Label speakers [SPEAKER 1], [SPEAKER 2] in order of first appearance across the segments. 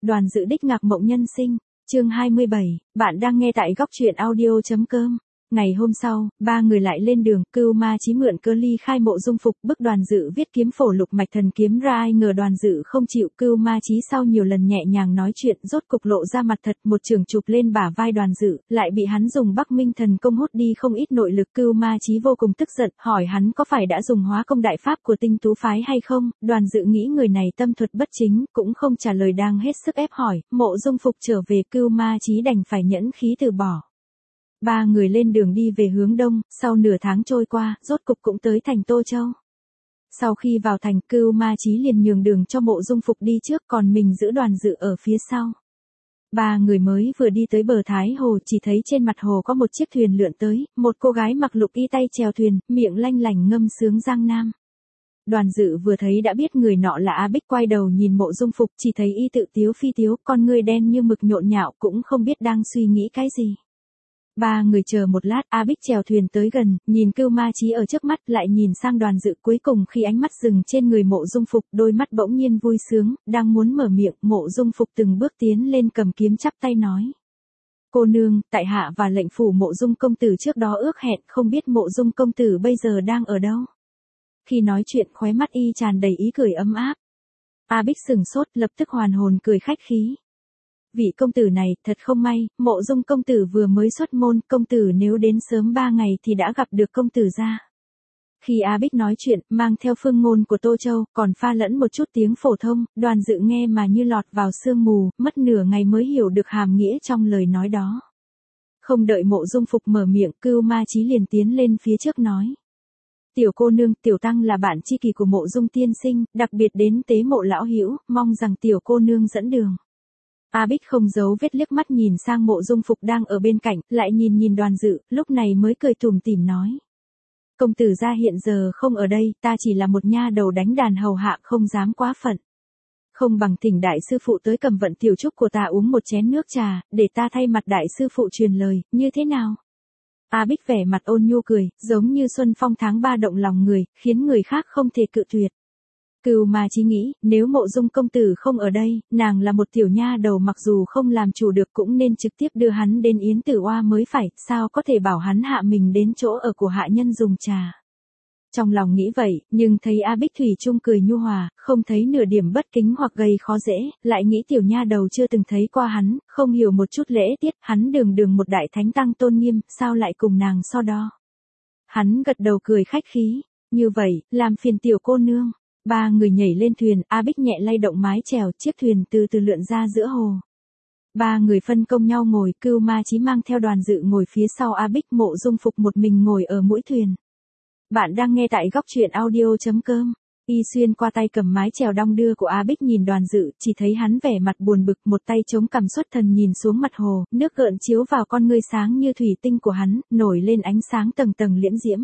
[SPEAKER 1] Đoàn Dự đích ngạc mộng nhân sinh, chương 27, bạn đang nghe tại góc truyện audio.com. Ngày hôm sau, ba người lại lên đường, Cưu Ma Chí mượn cơ ly khai Mộ Dung Phục bức Đoàn Dự viết kiếm phổ lục mạch thần kiếm ra, ai ngờ Đoàn Dự không chịu. Cưu Ma Chí sau nhiều lần nhẹ nhàng nói chuyện, rốt cục lộ ra mặt thật, một chưởng chụp lên bả vai Đoàn Dự, lại bị hắn dùng Bắc Minh thần công hút đi không ít nội lực. Cưu Ma Chí vô cùng tức giận, hỏi hắn có phải đã dùng hóa công đại pháp của Tinh Tú phái hay không. Đoàn Dự nghĩ người này tâm thuật bất chính, cũng không trả lời, đang hết sức ép hỏi. Mộ Dung Phục trở về, Cưu Ma Chí đành phải nhẫn khí từ bỏ. Ba người lên đường đi về hướng đông, sau nửa tháng trôi qua, rốt cục cũng tới thành Tô Châu. Sau khi vào thành, Cưu Ma Chí liền nhường đường cho Mộ Dung Phục đi trước, còn mình giữ Đoàn Dự ở phía sau. Ba người mới vừa đi tới bờ Thái Hồ, chỉ thấy trên mặt hồ có một chiếc thuyền lượn tới, một cô gái mặc lục y tay chèo thuyền, miệng lanh lảnh ngâm sướng Giang Nam. Đoàn Dự vừa thấy đã biết người nọ là A Bích, quay đầu nhìn Mộ Dung Phục, chỉ thấy y tự tiếu phi tiếu, con ngươi đen như mực nhộn nhạo, cũng không biết đang suy nghĩ cái gì. Ba người chờ một lát, A Bích chèo thuyền tới gần, nhìn Cưu Ma Chí ở trước mắt, lại nhìn sang Đoàn Dự, cuối cùng khi ánh mắt dừng trên người Mộ Dung Phục, đôi mắt bỗng nhiên vui sướng, đang muốn mở miệng, Mộ Dung Phục từng bước tiến lên cầm kiếm chắp tay nói: "Cô nương, tại hạ và lệnh phủ Mộ Dung công tử trước đó ước hẹn, không biết Mộ Dung công tử bây giờ đang ở đâu?" Khi nói chuyện, khóe mắt y tràn đầy ý cười ấm áp. A Bích sừng sốt, lập tức hoàn hồn cười khách khí: "Vị công tử này, thật không may, Mộ Dung công tử vừa mới xuất môn, công tử nếu đến sớm 3 ngày thì đã gặp được công tử gia." Khi A Bích nói chuyện, mang theo phương ngôn của Tô Châu, còn pha lẫn một chút tiếng phổ thông, Đoàn Dự nghe mà như lọt vào sương mù, mất nửa ngày mới hiểu được hàm nghĩa trong lời nói đó. Không đợi Mộ Dung Phục mở miệng, Cưu Ma Chí liền tiến lên phía trước nói: "Tiểu cô nương, tiểu tăng là bạn tri kỷ của Mộ Dung tiên sinh, đặc biệt đến tế mộ lão hữu, mong rằng tiểu cô nương dẫn đường." A Bích không giấu vết liếc mắt nhìn sang Mộ Dung Phục đang ở bên cạnh, lại nhìn Đoàn Dự, lúc này mới cười tủm tỉm nói: "Công tử gia hiện giờ không ở đây, ta chỉ là một nha đầu đánh đàn hầu hạ, không dám quá phận. Không bằng thỉnh đại sư phụ tới cầm vận tiểu trúc của ta uống một chén nước trà, để ta thay mặt đại sư phụ truyền lời, như thế nào?" A Bích vẻ mặt ôn nhu cười, giống như xuân phong tháng 3 động lòng người, khiến người khác không thể cự tuyệt. Cưu Ma Chí nghĩ, nếu Mộ Dung công tử không ở đây, nàng là một tiểu nha đầu, mặc dù không làm chủ được cũng nên trực tiếp đưa hắn đến Yến Tử Oa mới phải, sao có thể bảo hắn hạ mình đến chỗ ở của hạ nhân dùng trà. Trong lòng nghĩ vậy, nhưng thấy A Bích thủy chung cười nhu hòa, không thấy nửa điểm bất kính hoặc gây khó dễ, lại nghĩ tiểu nha đầu chưa từng thấy qua hắn, không hiểu một chút lễ tiết, hắn đường đường một đại thánh tăng tôn nghiêm, sao lại cùng nàng so đo. Hắn gật đầu cười khách khí: "Như vậy, làm phiền tiểu cô nương." Ba người nhảy lên thuyền, A Bích nhẹ lay động mái chèo, chiếc thuyền từ từ lượn ra giữa hồ. Ba người phân công nhau ngồi, Cưu Ma Chí mang theo Đoàn Dự ngồi phía sau A Bích, Mộ Dung Phục một mình ngồi ở mũi thuyền. Bạn đang nghe tại góc truyện audio.com. Y xuyên qua tay cầm mái chèo đong đưa của A Bích nhìn Đoàn Dự, chỉ thấy hắn vẻ mặt buồn bực, một tay chống cằm xuất thần nhìn xuống mặt hồ, nước gợn chiếu vào con ngươi sáng như thủy tinh của hắn, nổi lên ánh sáng tầng tầng liễm diễm.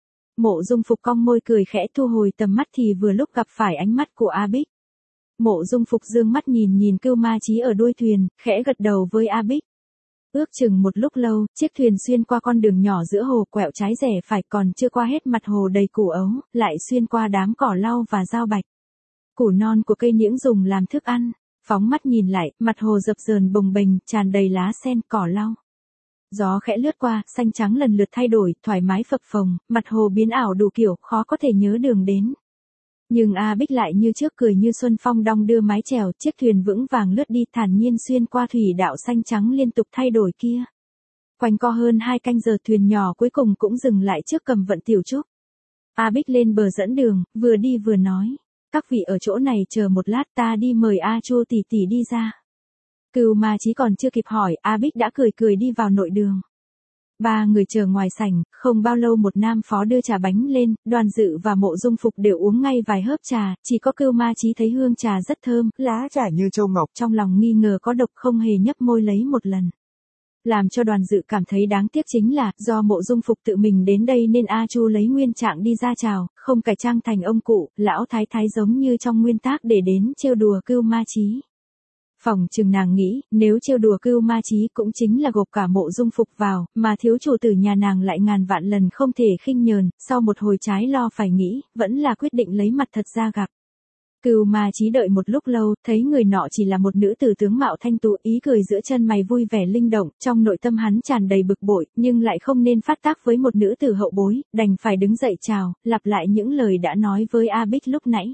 [SPEAKER 1] Mộ Dung Phục cong môi cười khẽ, thu hồi tầm mắt thì vừa lúc gặp phải ánh mắt của A Bích. Mộ Dung Phục dương mắt nhìn Cưu Ma Chí ở đuôi thuyền, khẽ gật đầu với A Bích. Ước chừng một lúc lâu, chiếc thuyền xuyên qua con đường nhỏ giữa hồ, quẹo trái rẽ phải, còn chưa qua hết mặt hồ đầy củ ấu, lại xuyên qua đám cỏ lau và dao bạch. Củ non của cây niễng dùng làm thức ăn. Phóng mắt nhìn lại, mặt hồ dập dờn bồng bềnh, tràn đầy lá sen, cỏ lau. Gió khẽ lướt qua, xanh trắng lần lượt thay đổi, thoải mái phập phồng, mặt hồ biến ảo đủ kiểu, khó có thể nhớ đường đến. Nhưng A Bích lại như trước cười như xuân phong đong đưa mái chèo, chiếc thuyền vững vàng lướt đi, thản nhiên xuyên qua thủy đạo xanh trắng liên tục thay đổi kia. Quanh co hơn 2 canh giờ, thuyền nhỏ cuối cùng cũng dừng lại trước cầm vận tiểu trúc. A Bích lên bờ dẫn đường, vừa đi vừa nói: "Các vị ở chỗ này chờ một lát, ta đi mời A Chu tỷ tỷ đi ra." Cưu Ma Chí còn chưa kịp hỏi, A Bích đã cười đi vào nội đường. Ba người chờ ngoài sảnh, không bao lâu một nam phó đưa trà bánh lên, Đoàn Dự và Mộ Dung Phục đều uống ngay vài hớp trà, chỉ có Cưu Ma Chí thấy hương trà rất thơm, lá trà như châu ngọc, trong lòng nghi ngờ có độc, không hề nhấp môi lấy một lần. Làm cho Đoàn Dự cảm thấy đáng tiếc chính là, do Mộ Dung Phục tự mình đến đây nên A Chu lấy nguyên trạng đi ra chào, không cải trang thành ông cụ, lão thái thái giống như trong nguyên tác để đến trêu đùa Cưu Ma Chí. Phòng chừng nàng nghĩ, nếu trêu đùa Cưu Ma Chí cũng chính là gộp cả Mộ Dung Phục vào, mà thiếu chủ tử nhà nàng lại ngàn vạn lần không thể khinh nhờn, sau một hồi trái lo phải nghĩ, vẫn là quyết định lấy mặt thật ra gặp. Cưu Ma Chí đợi một lúc lâu, thấy người nọ chỉ là một nữ tử tướng mạo thanh tú, ý cười giữa chân mày vui vẻ linh động, trong nội tâm hắn tràn đầy bực bội, nhưng lại không nên phát tác với một nữ tử hậu bối, đành phải đứng dậy chào, lặp lại những lời đã nói với A Bích lúc nãy.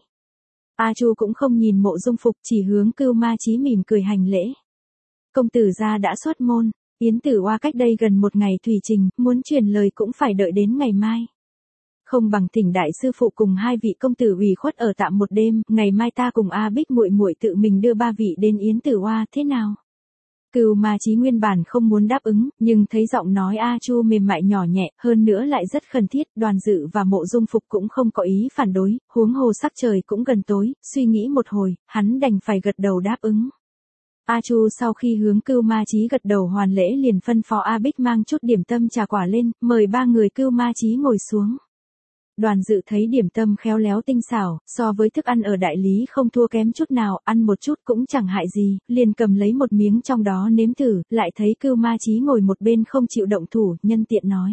[SPEAKER 1] A Chu cũng không nhìn Mộ Dung Phục, chỉ hướng Cưu Ma Chí mỉm cười hành lễ. Công tử gia đã xuất môn, Yến Tử Oa cách đây gần một ngày thủy trình, muốn truyền lời cũng phải đợi đến ngày mai. Không bằng thỉnh đại sư phụ cùng hai vị công tử ủy khuất ở tạm một đêm, ngày mai ta cùng A Bích muội muội tự mình đưa ba vị đến Yến Tử Oa, thế nào? Cưu Ma Chí nguyên bản không muốn đáp ứng, nhưng thấy giọng nói A Chu mềm mại nhỏ nhẹ, hơn nữa lại rất khẩn thiết, Đoàn Dự và Mộ Dung Phục cũng không có ý phản đối, huống hồ sắc trời cũng gần tối, suy nghĩ một hồi, hắn đành phải gật đầu đáp ứng. A Chu sau khi hướng Cưu Ma Chí gật đầu hoàn lễ liền phân phó A Bích mang chút điểm tâm trà quả lên, mời ba người Cưu Ma Chí ngồi xuống. Đoàn Dự thấy điểm tâm khéo léo tinh xảo, so với thức ăn ở đại lý không thua kém chút nào, ăn một chút cũng chẳng hại gì, liền cầm lấy một miếng trong đó nếm thử, lại thấy Cưu Ma Chí ngồi một bên không chịu động thủ, nhân tiện nói.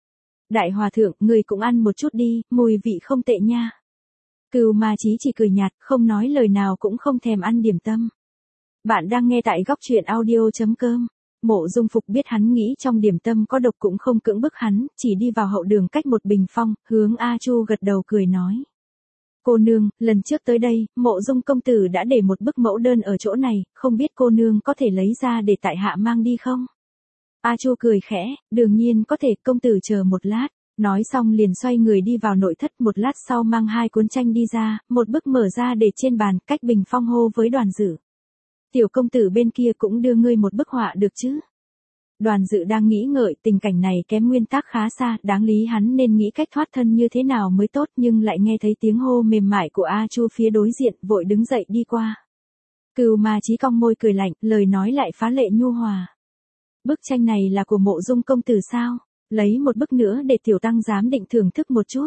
[SPEAKER 1] Đại hòa thượng, người cũng ăn một chút đi, mùi vị không tệ nha. Cưu Ma Chí chỉ cười nhạt, không nói lời nào cũng không thèm ăn điểm tâm. Bạn đang nghe tại góc truyện audio.com. Mộ Dung Phục biết hắn nghĩ trong điểm tâm có độc cũng không cưỡng bức hắn, chỉ đi vào hậu đường cách một bình phong, hướng A Chu gật đầu cười nói. Cô nương, lần trước tới đây, Mộ Dung công tử đã để một bức mẫu đơn ở chỗ này, không biết cô nương có thể lấy ra để tại hạ mang đi không? A Chu cười khẽ, đương nhiên có thể, công tử chờ một lát. Nói xong liền xoay người đi vào nội thất, một lát sau mang hai cuốn tranh đi ra, một bức mở ra để trên bàn, cách bình phong hô với Đoàn Dự. Tiểu công tử bên kia cũng đưa ngươi một bức họa được chứ? Đoàn Dự đang nghĩ ngợi, tình cảnh này kém nguyên tắc khá xa, đáng lý hắn nên nghĩ cách thoát thân như thế nào mới tốt, nhưng lại nghe thấy tiếng hô mềm mại của A Chu phía đối diện, vội đứng dậy đi qua. Cưu Ma Chí cong môi cười lạnh, lời nói lại phá lệ nhu hòa. Bức tranh này là của Mộ Dung công tử sao? Lấy một bức nữa để tiểu tăng giám định thưởng thức một chút.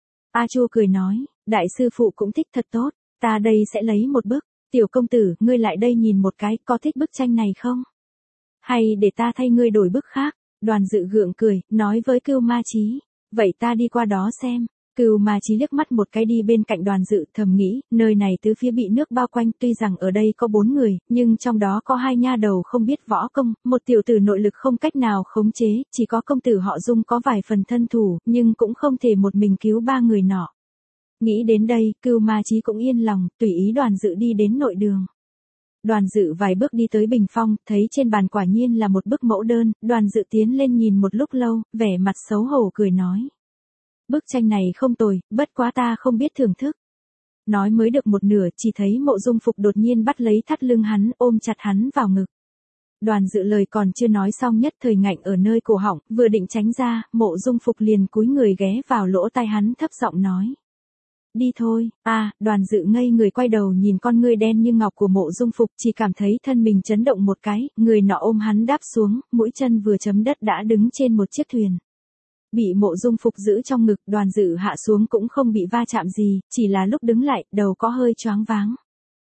[SPEAKER 1] A Chu cười nói, đại sư phụ cũng thích thật tốt, ta đây sẽ lấy một bức. Tiểu công tử, ngươi lại đây nhìn một cái, có thích bức tranh này không? Hay để ta thay ngươi đổi bức khác? Đoàn Dự gượng cười, nói với Cưu Ma Chí. Vậy ta đi qua đó xem. Cưu Ma Chí liếc mắt một cái đi bên cạnh Đoàn Dự, thầm nghĩ, nơi này tứ phía bị nước bao quanh, tuy rằng ở đây có 4 người, nhưng trong đó có 2 nha đầu không biết võ công, một tiểu tử nội lực không cách nào khống chế, chỉ có công tử họ Dung có vài phần thân thủ, nhưng cũng không thể một mình cứu 3 người nọ. Nghĩ đến đây, Cưu Ma Chí cũng yên lòng, tùy ý Đoàn Dự đi đến nội đường. Đoàn Dự vài bước đi tới bình phong, thấy trên bàn quả nhiên là một bức mẫu đơn, Đoàn Dự tiến lên nhìn một lúc lâu, vẻ mặt xấu hổ cười nói. Bức tranh này không tồi, bất quá ta không biết thưởng thức. Nói mới được một nửa, chỉ thấy Mộ Dung Phục đột nhiên bắt lấy thắt lưng hắn, ôm chặt hắn vào ngực. Đoàn Dự lời còn chưa nói xong nhất thời ngạnh ở nơi cổ họng, vừa định tránh ra, Mộ Dung Phục liền cúi người ghé vào lỗ tai hắn thấp giọng nói. Đi thôi, Đoàn Dự ngây người quay đầu nhìn con ngươi đen như ngọc của Mộ Dung Phục, chỉ cảm thấy thân mình chấn động một cái, người nọ ôm hắn đáp xuống, mũi chân vừa chấm đất đã đứng trên một chiếc thuyền. Bị Mộ Dung Phục giữ trong ngực, Đoàn Dự hạ xuống cũng không bị va chạm gì, chỉ là lúc đứng lại, đầu có hơi choáng váng.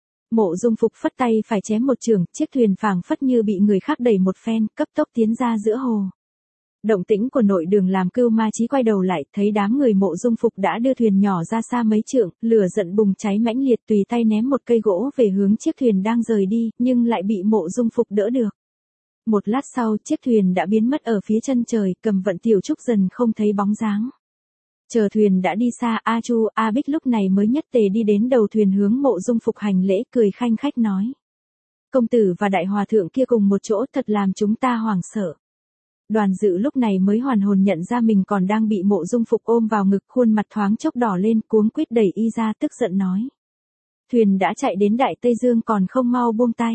[SPEAKER 1] Mộ Dung Phục phất tay phải chém một chưởng, chiếc thuyền phảng phất như bị người khác đẩy một phen, cấp tốc tiến ra giữa hồ. Động tĩnh của nội đường làm Cưu Ma Chí quay đầu lại, thấy đám người Mộ Dung Phục đã đưa thuyền nhỏ ra xa mấy trượng, lửa giận bùng cháy mãnh liệt, tùy tay ném một cây gỗ về hướng chiếc thuyền đang rời đi, nhưng lại bị Mộ Dung Phục đỡ được. Một lát sau, chiếc thuyền đã biến mất ở phía chân trời, Cầm Vận Tiểu Trúc dần không thấy bóng dáng. Chờ thuyền đã đi xa, A Chu, A Bích lúc này mới nhất tề đi đến đầu thuyền hướng Mộ Dung Phục hành lễ, cười khanh khách nói. Công tử và đại hòa thượng kia cùng một chỗ thật làm chúng ta hoảng sợ. Đoàn Dự lúc này mới hoàn hồn nhận ra mình còn đang bị Mộ Dung Phục ôm vào ngực, khuôn mặt thoáng chốc đỏ lên, cuống quýt đẩy y ra, tức giận nói. Thuyền đã chạy đến Đại Tây Dương còn không mau buông tay.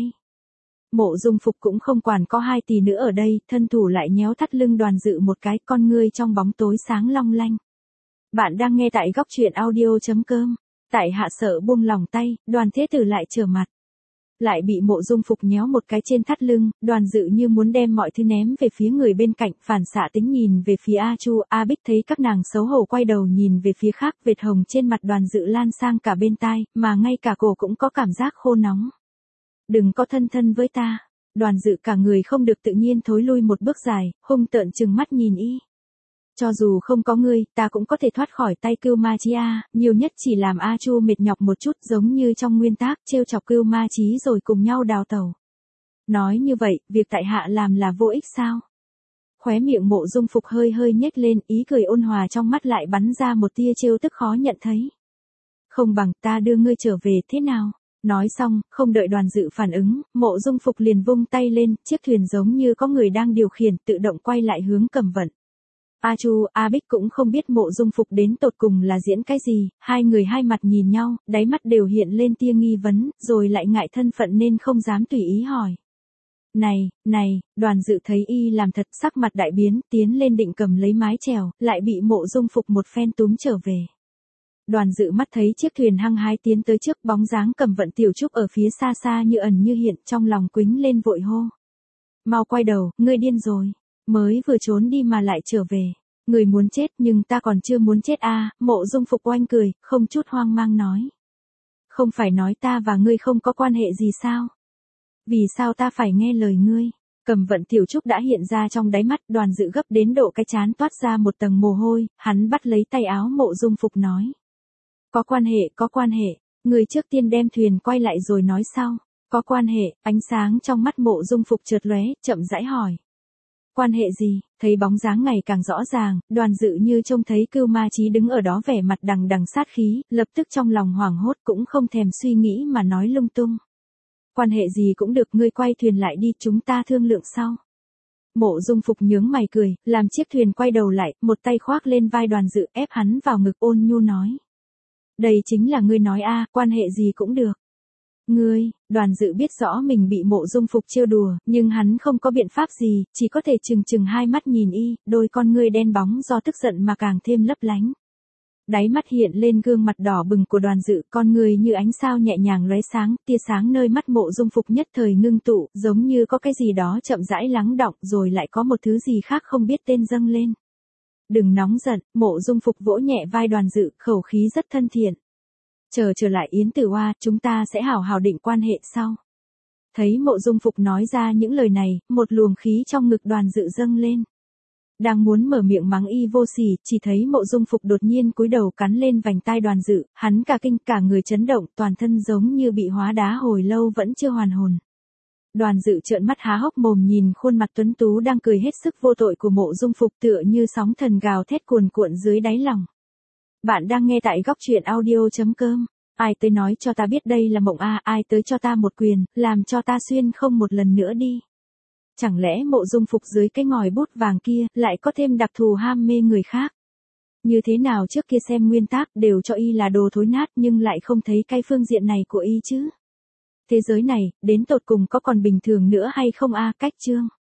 [SPEAKER 1] Mộ Dung Phục cũng không quản có 2 tỷ nữa ở đây, thân thủ lại nhéo thắt lưng Đoàn Dự một cái, con ngươi trong bóng tối sáng long lanh. Bạn đang nghe tại góc truyện audio.com. Tại hạ sợ buông lòng tay, Đoàn Thế Tử lại trở mặt. Lại bị Mộ Dung Phục nhéo một cái trên thắt lưng, Đoàn Dự như muốn đem mọi thứ ném về phía người bên cạnh, phản xạ tính nhìn về phía A Chu, A Bích thấy các nàng xấu hổ quay đầu nhìn về phía khác, vệt hồng trên mặt Đoàn Dự lan sang cả bên tai, mà ngay cả cổ cũng có cảm giác khô nóng. Đừng có thân thân với ta. Đoàn Dự cả người không được tự nhiên thối lui một bước dài, hung tợn trừng mắt nhìn y. Cho dù không có ngươi, ta cũng có thể thoát khỏi tay Cưu Ma Chí a, nhiều nhất chỉ làm A Chu mệt nhọc một chút, giống như trong nguyên tác, trêu chọc Cưu Ma Chí rồi cùng nhau đào tẩu. Nói như vậy, việc tại hạ làm là vô ích sao? Khóe miệng Mộ Dung Phục hơi hơi nhếch lên, ý cười ôn hòa trong mắt lại bắn ra một tia trêu tức khó nhận thấy. Không bằng ta đưa ngươi trở về thế nào? Nói xong, không đợi Đoàn Dự phản ứng, Mộ Dung Phục liền vung tay lên, chiếc thuyền giống như có người đang điều khiển, tự động quay lại hướng Cẩm Vận. A Chu, A Bích cũng không biết Mộ Dung Phục đến tột cùng là diễn cái gì, hai người hai mặt nhìn nhau, đáy mắt đều hiện lên tia nghi vấn, rồi lại ngại thân phận nên không dám tùy ý hỏi. Này, Đoàn Dự thấy y làm thật, sắc mặt đại biến, tiến lên định cầm lấy mái chèo, lại bị Mộ Dung Phục một phen túm trở về. Đoàn Dự mắt thấy chiếc thuyền hăng hái tiến tới trước, bóng dáng Cẩm Vận Tiểu Trúc ở phía xa xa như ẩn như hiện, trong lòng quýnh lên vội hô. Mau quay đầu, ngươi điên rồi, mới vừa trốn đi mà lại trở về. Người muốn chết nhưng ta còn chưa muốn chết a. Mộ Dung Phục oanh cười, không chút hoang mang nói. Không phải nói ta và ngươi không có quan hệ gì sao? Vì sao ta phải nghe lời ngươi? Cẩm Vận Tiểu Trúc đã hiện ra trong đáy mắt, Đoàn Dự gấp đến độ cái trán toát ra một tầng mồ hôi, hắn bắt lấy tay áo Mộ Dung Phục nói. Có quan hệ, người trước tiên đem thuyền quay lại rồi nói sau. Có quan hệ, ánh sáng trong mắt Mộ Dung Phục chợt lóe, chậm rãi hỏi. Quan hệ gì? Thấy bóng dáng ngày càng rõ ràng, Đoàn Dự như trông thấy Cưu Ma Chí đứng ở đó vẻ mặt đằng đằng sát khí, lập tức trong lòng hoảng hốt cũng không thèm suy nghĩ mà nói lung tung. Quan hệ gì cũng được, ngươi quay thuyền lại đi, chúng ta thương lượng sau. Mộ Dung Phục nhướng mày cười, làm chiếc thuyền quay đầu lại, một tay khoác lên vai Đoàn Dự ép hắn vào ngực ôn nhu nói. Đây chính là ngươi nói a, quan hệ gì cũng được. Ngươi, Đoàn Dự biết rõ mình bị Mộ Dung Phục trêu đùa, nhưng hắn không có biện pháp gì, chỉ có thể trừng hai mắt nhìn y, đôi con ngươi đen bóng do tức giận mà càng thêm lấp lánh. Đáy mắt hiện lên gương mặt đỏ bừng của Đoàn Dự, con người như ánh sao nhẹ nhàng lóe sáng, tia sáng nơi mắt Mộ Dung Phục nhất thời ngưng tụ, giống như có cái gì đó chậm rãi lắng đọng, rồi lại có một thứ gì khác không biết tên dâng lên. Đừng nóng giận, Mộ Dung Phục vỗ nhẹ vai Đoàn Dự, khẩu khí rất thân thiện. Trở lại Yến Tử Hoa, chúng ta sẽ hảo hảo định quan hệ sau. Thấy Mộ Dung Phục nói ra những lời này, một luồng khí trong ngực Đoàn Dự dâng lên. Đang muốn mở miệng mắng y vô sỉ, chỉ thấy Mộ Dung Phục đột nhiên cúi đầu cắn lên vành tai Đoàn Dự, hắn cả kinh cả người chấn động, toàn thân giống như bị hóa đá hồi lâu vẫn chưa hoàn hồn. Đoàn Dự trợn mắt há hốc mồm nhìn khuôn mặt tuấn tú đang cười hết sức vô tội của Mộ Dung Phục, tựa như sóng thần gào thét cuồn cuộn dưới đáy lòng. Bạn đang nghe tại góc truyện audio.com. Ai tới nói cho ta biết đây là mộng a, ai tới cho ta một quyền, làm cho ta xuyên không một lần nữa đi. Chẳng lẽ Mộ Dung Phục dưới cái ngòi bút vàng kia, lại có thêm đặc thù ham mê người khác? Như thế nào trước kia xem nguyên tác đều cho y là đồ thối nát nhưng lại không thấy cái phương diện này của y chứ? Thế giới này, đến tột cùng có còn bình thường nữa hay không a? Cách chương.